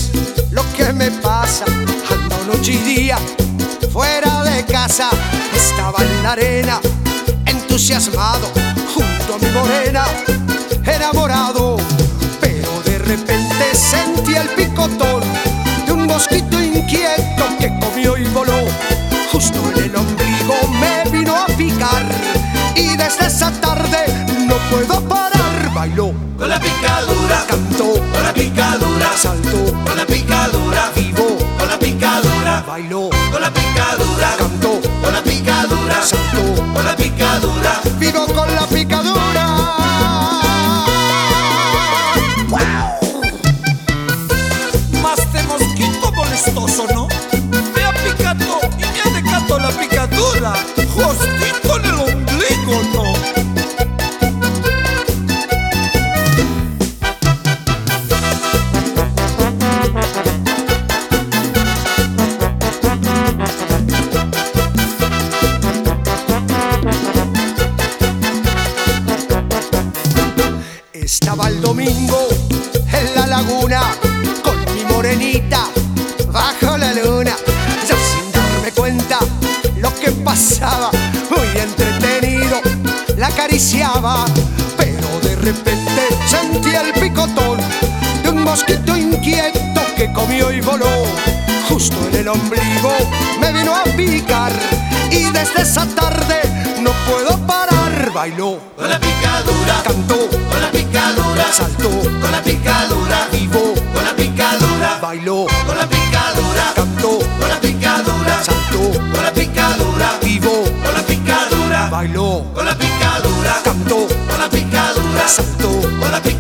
entiendes lo que me pasa. Ando noche y día fuera de casa. Estaba en la arena, entusiasmado, junto a mi morena, enamorado. Pero de repente sentí el picotón de un mosquito inquieto que comió y voló. Justo en el ombligo me vino a picar, y desde esa tarde no puedo parar. Bailó con la picadura, cantó con la picadura, saltó con la picadura, vivo con la picadura, bailó con la picadura, cantó con la picadura, saltó con la picadura. vivo con la picadura. Más de mosquito molestoso, ¿no? Me ha picado y me ha dejado la picadura justito en el ombligo, ¿no? Estaba el domingo en la laguna con mi morenita bajo la luna. Yo sin darme cuenta lo que pasaba, muy entretenido la acariciaba. Pero de repente sentí el picotón de un mosquito inquieto que comió y voló. Justo en el ombligo me vino a picar, y desde esa tarde no puedo parar. Bailó Con la picadura, cantó con la picadura, saltó con la picadura, vivo con la picadura, bailó con la picadura, cantó con la picadura, saltó con la picadura, vivo con la picadura, bailó con la picadura, cantó con la picadura, saltó con la picadura.